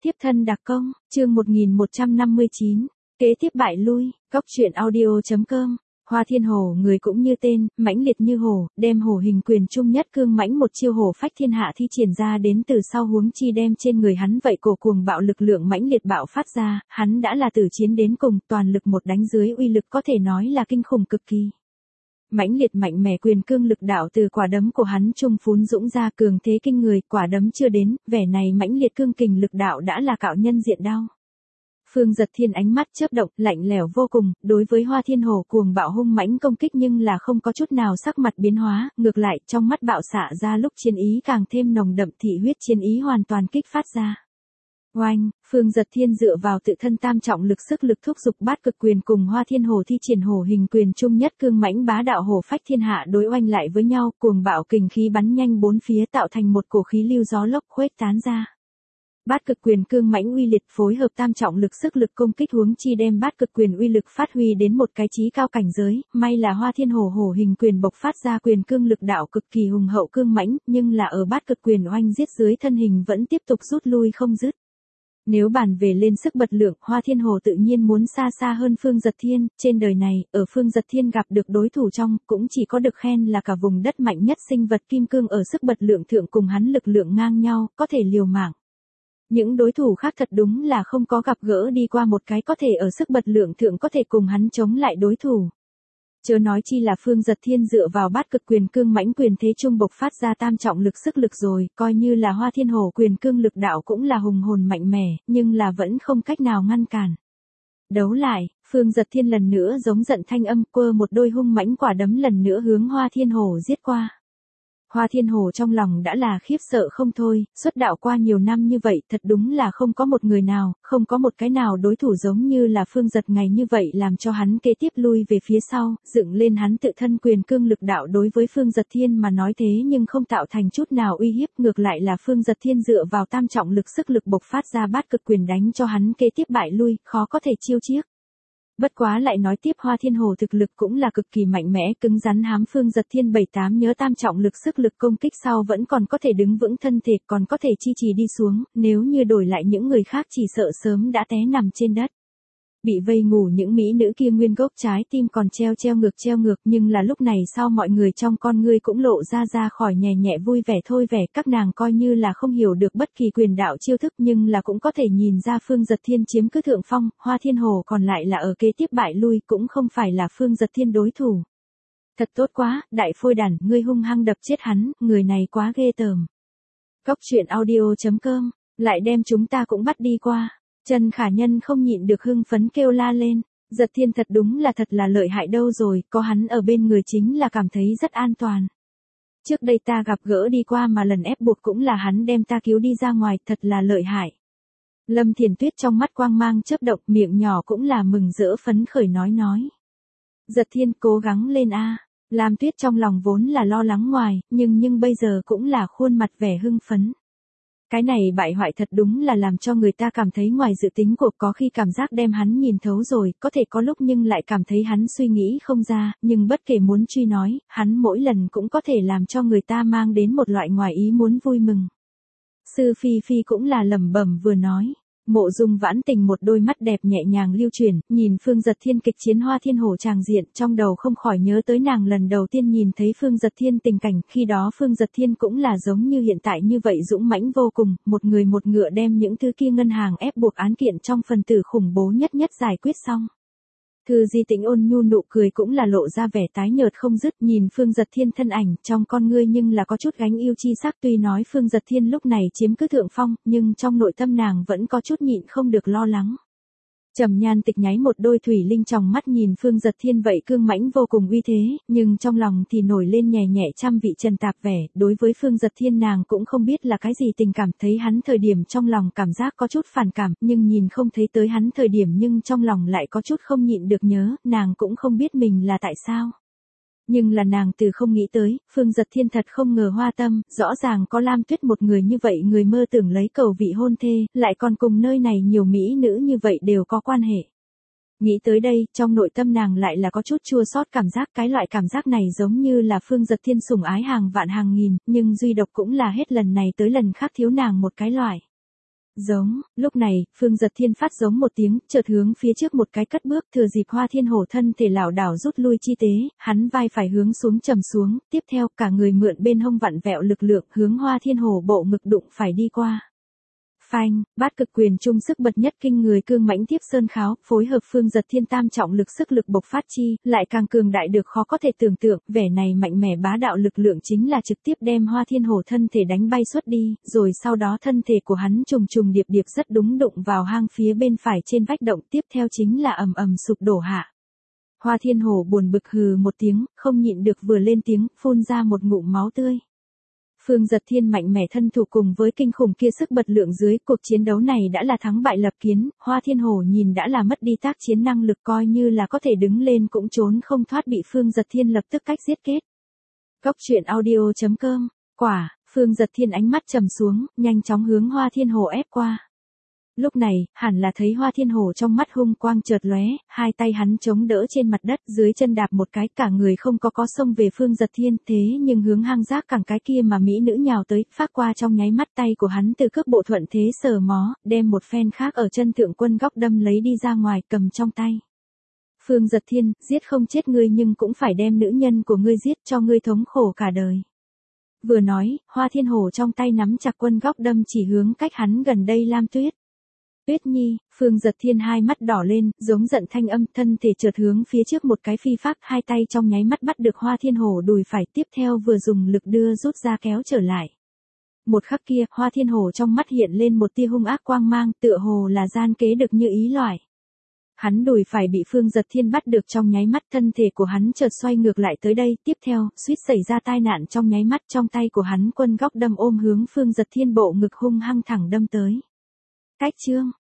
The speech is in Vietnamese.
Tiếp thân đặc công, chương 1159, kế tiếp bại lui, góc truyện audio.com. Hoa Thiên Hổ người cũng như tên, mãnh liệt như hổ, đem hổ hình quyền trung nhất cương mãnh một chiêu hổ phách thiên hạ thi triển ra đến từ sau huống chi đem trên người hắn vậy cổ cuồng bạo lực lượng mãnh liệt bạo phát ra, hắn đã là tử chiến đến cùng, toàn lực một đánh dưới uy lực có thể nói là kinh khủng cực kỳ. Mãnh liệt mạnh mẽ quyền cương lực đạo từ quả đấm của hắn trung phún dũng ra cường thế kinh người, quả đấm chưa đến, vẻ này mãnh liệt cương kình lực đạo đã là cạo nhân diện đau. Phương Giật Thiên ánh mắt chớp động, lạnh lẽo vô cùng, đối với Hoa Thiên Hổ cuồng bạo hung mãnh công kích nhưng là không có chút nào sắc mặt biến hóa, ngược lại trong mắt bạo xạ ra lúc chiến ý càng thêm nồng đậm, thị huyết chiến ý hoàn toàn kích phát ra. Oanh, Phương Giật Thiên dựa vào tự thân tam trọng lực sức lực thúc giục bát cực quyền cùng Hoa Thiên Hổ thi triển hổ hình quyền trung nhất cương mãnh bá đạo hổ phách thiên hạ đối oanh lại với nhau, cuồng bạo kình khí bắn nhanh bốn phía tạo thành một cổ khí lưu gió lốc khuếch tán ra. Bát cực quyền cương mãnh uy liệt phối hợp tam trọng lực sức lực công kích huống chi đem bát cực quyền uy lực phát huy đến một cái chí cao cảnh giới, may là Hoa Thiên Hổ hổ hình quyền bộc phát ra quyền cương lực đạo cực kỳ hùng hậu cương mãnh, nhưng là ở bát cực quyền oanh giết dưới thân hình vẫn tiếp tục rút lui không dứt. Nếu bàn về lên sức bật lượng, Hoa Thiên Hổ tự nhiên muốn xa xa hơn Phương Giật Thiên, trên đời này, ở Phương Giật Thiên gặp được đối thủ trong, cũng chỉ có được khen là cả vùng đất mạnh nhất sinh vật kim cương ở sức bật lượng thượng cùng hắn lực lượng ngang nhau, có thể liều mạng. Những đối thủ khác thật đúng là không có gặp gỡ đi qua một cái có thể ở sức bật lượng thượng có thể cùng hắn chống lại đối thủ. Chớ nói chi là Phương Giật Thiên dựa vào bát cực quyền cương mãnh quyền thế trung bộc phát ra tam trọng lực sức lực rồi, coi như là Hoa Thiên Hổ quyền cương lực đạo cũng là hùng hồn mạnh mẽ, nhưng là vẫn không cách nào ngăn cản. Đấu lại, Phương Giật Thiên lần nữa giống giận thanh âm quơ một đôi hung mãnh quả đấm lần nữa hướng Hoa Thiên Hổ giết qua. Hoa Thiên Hổ trong lòng đã là khiếp sợ không thôi, xuất đạo qua nhiều năm như vậy thật đúng là không có một người nào, không có một cái nào đối thủ giống như là Phương Giật ngày như vậy làm cho hắn kế tiếp lui về phía sau, dựng lên hắn tự thân quyền cương lực đạo đối với Phương Giật Thiên mà nói thế nhưng không tạo thành chút nào uy hiếp, ngược lại là Phương Giật Thiên dựa vào tam trọng lực sức lực bộc phát ra bát cực quyền đánh cho hắn kế tiếp bại lui, khó có thể chiêu chiếc. Bất quá lại nói tiếp Hoa Thiên Hổ thực lực cũng là cực kỳ mạnh mẽ cứng rắn hám Phương Giật Thiên 7-8 nhớ tam trọng lực sức lực công kích sau vẫn còn có thể đứng vững thân thể còn có thể chi trì đi xuống, nếu như đổi lại những người khác chỉ sợ sớm đã té nằm trên đất. Bị vây ngủ những mỹ nữ kia nguyên gốc trái tim còn treo ngược nhưng là lúc này sau mọi người trong con ngươi cũng lộ ra khỏi nhẹ nhẹ vui vẻ thôi vẻ các nàng coi như là không hiểu được bất kỳ quyền đạo chiêu thức nhưng là cũng có thể nhìn ra Phương Giật Thiên chiếm cứ thượng phong, Hoa Thiên Hổ còn lại là ở kế tiếp bại lui cũng không phải là Phương Giật Thiên đối thủ. Thật tốt quá, đại phôi đản, ngươi hung hăng đập chết hắn, người này quá ghê tởm. Góc truyện audio.com, lại đem chúng ta cũng bắt đi qua. Trần Khả Nhân không nhịn được hưng phấn kêu la lên, Giật Thiên thật đúng là thật là lợi hại đâu rồi, có hắn ở bên người chính là cảm thấy rất an toàn. Trước đây ta gặp gỡ đi qua mà lần ép buộc cũng là hắn đem ta cứu đi ra ngoài, thật là lợi hại. Lâm Thiền Tuyết trong mắt quang mang chớp động, miệng nhỏ cũng là mừng rỡ phấn khởi nói. Giật Thiên cố gắng lên a. Lam Tuyết trong lòng vốn là lo lắng ngoài, nhưng bây giờ cũng là khuôn mặt vẻ hưng phấn. Cái này bại hoại thật đúng là làm cho người ta cảm thấy ngoài dự tính của có khi cảm giác đem hắn nhìn thấu rồi, có thể có lúc nhưng lại cảm thấy hắn suy nghĩ không ra, nhưng bất kể muốn truy nói, hắn mỗi lần cũng có thể làm cho người ta mang đến một loại ngoài ý muốn vui mừng. Sư Phi Phi cũng là lẩm bẩm vừa nói. Mộ Dung Vãn Tình một đôi mắt đẹp nhẹ nhàng lưu chuyển, nhìn Phương Giật Thiên kịch chiến Hoa Thiên Hổ tràng diện, trong đầu không khỏi nhớ tới nàng lần đầu tiên nhìn thấy Phương Giật Thiên tình cảnh, khi đó Phương Giật Thiên cũng là giống như hiện tại như vậy dũng mãnh vô cùng, một người một ngựa đem những thứ kia ngân hàng ép buộc án kiện trong phần tử khủng bố nhất giải quyết xong. Thư Di Tĩnh ôn nhu nụ cười cũng là lộ ra vẻ tái nhợt không dứt, nhìn Phương Giật Thiên thân ảnh trong con ngươi nhưng là có chút gánh yêu chi sắc, tuy nói Phương Giật Thiên lúc này chiếm cứ thượng phong, nhưng trong nội tâm nàng vẫn có chút nhịn không được lo lắng. Trầm Nhan Tịch nháy một đôi thủy linh trong mắt nhìn Phương Giật Thiên vậy cương mãnh vô cùng uy thế, nhưng trong lòng thì nổi lên nhẹ nhẹ trăm vị trần tạp vẻ, đối với Phương Giật Thiên nàng cũng không biết là cái gì tình cảm, thấy hắn thời điểm trong lòng cảm giác có chút phản cảm, nhưng nhìn không thấy tới hắn thời điểm nhưng trong lòng lại có chút không nhịn được nhớ, nàng cũng không biết mình là tại sao. Nhưng là nàng từ không nghĩ tới, Phương Giật Thiên thật không ngờ hoa tâm, rõ ràng có Lam Tuyết một người như vậy người mơ tưởng lấy cầu vị hôn thê, lại còn cùng nơi này nhiều mỹ nữ như vậy đều có quan hệ. Nghĩ tới đây, trong nội tâm nàng lại là có chút chua xót cảm giác, cái loại cảm giác này giống như là Phương Giật Thiên sủng ái hàng vạn hàng nghìn, nhưng duy độc cũng là hết lần này tới lần khác thiếu nàng một cái loại. Giống, lúc này, Phương Giật Thiên phát giống một tiếng, chợt hướng phía trước một cái cất bước, thừa dịp Hoa Thiên Hổ thân thể lảo đảo rút lui chi tế, hắn vai phải hướng xuống trầm xuống, tiếp theo cả người mượn bên hông vặn vẹo lực lượng hướng Hoa Thiên Hổ bộ ngực đụng phải đi qua. Phanh, bát cực quyền trung sức bật nhất kinh người cương mãnh tiếp sơn kháo, phối hợp Phương Giật Thiên tam trọng lực sức lực bộc phát chi, lại càng cường đại được khó có thể tưởng tượng, vẻ này mạnh mẽ bá đạo lực lượng chính là trực tiếp đem Hoa Thiên Hổ thân thể đánh bay xuất đi, rồi sau đó thân thể của hắn trùng trùng điệp điệp rất đúng đụng vào hang phía bên phải trên vách động, tiếp theo chính là ầm ầm sụp đổ hạ. Hoa Thiên Hổ buồn bực hừ một tiếng, không nhịn được vừa lên tiếng, phun ra một ngụm máu tươi. Phương Giật Thiên mạnh mẽ thân thủ cùng với kinh khủng kia sức bật lượng dưới, cuộc chiến đấu này đã là thắng bại lập kiến, Hoa Thiên Hổ nhìn đã là mất đi tác chiến năng lực, coi như là có thể đứng lên cũng trốn không thoát, bị Phương Giật Thiên lập tức cách giết kết. Góc truyện audio.com, Phương Giật Thiên ánh mắt trầm xuống, nhanh chóng hướng Hoa Thiên Hổ ép qua. Lúc này, hẳn là thấy Hoa Thiên Hổ trong mắt hung quang chợt lóe, hai tay hắn chống đỡ trên mặt đất, dưới chân đạp một cái, cả người không có xông về Phương Giật Thiên, thế nhưng hướng hang rác cẳng cái kia mà mỹ nữ nhào tới, phát qua trong nháy mắt, tay của hắn từ cước bộ thuận thế sờ mó, đem một phen khác ở chân thượng quân góc đâm lấy đi ra ngoài, cầm trong tay. Phương Giật Thiên, giết không chết ngươi nhưng cũng phải đem nữ nhân của ngươi giết, cho ngươi thống khổ cả đời. Vừa nói, Hoa Thiên Hổ trong tay nắm chặt quân góc đâm chỉ hướng cách hắn gần đây Lam Tuyết. Tuyết Nhi, Phương Giật Thiên hai mắt đỏ lên, giống giận thanh âm, thân thể chợt hướng phía trước một cái phi pháp, hai tay trong nháy mắt bắt được Hoa Thiên Hổ đùi phải, tiếp theo vừa dùng lực đưa rút ra kéo trở lại. Một khắc kia, Hoa Thiên Hổ trong mắt hiện lên một tia hung ác quang mang, tựa hồ là gian kế được như ý loại. Hắn đùi phải bị Phương Giật Thiên bắt được trong nháy mắt, thân thể của hắn chợt xoay ngược lại tới đây, tiếp theo, suýt xảy ra tai nạn trong nháy mắt, trong tay của hắn quân góc đâm ôm hướng Phương Giật Thiên bộ ngực hung hăng thẳng đâm tới. Cách chương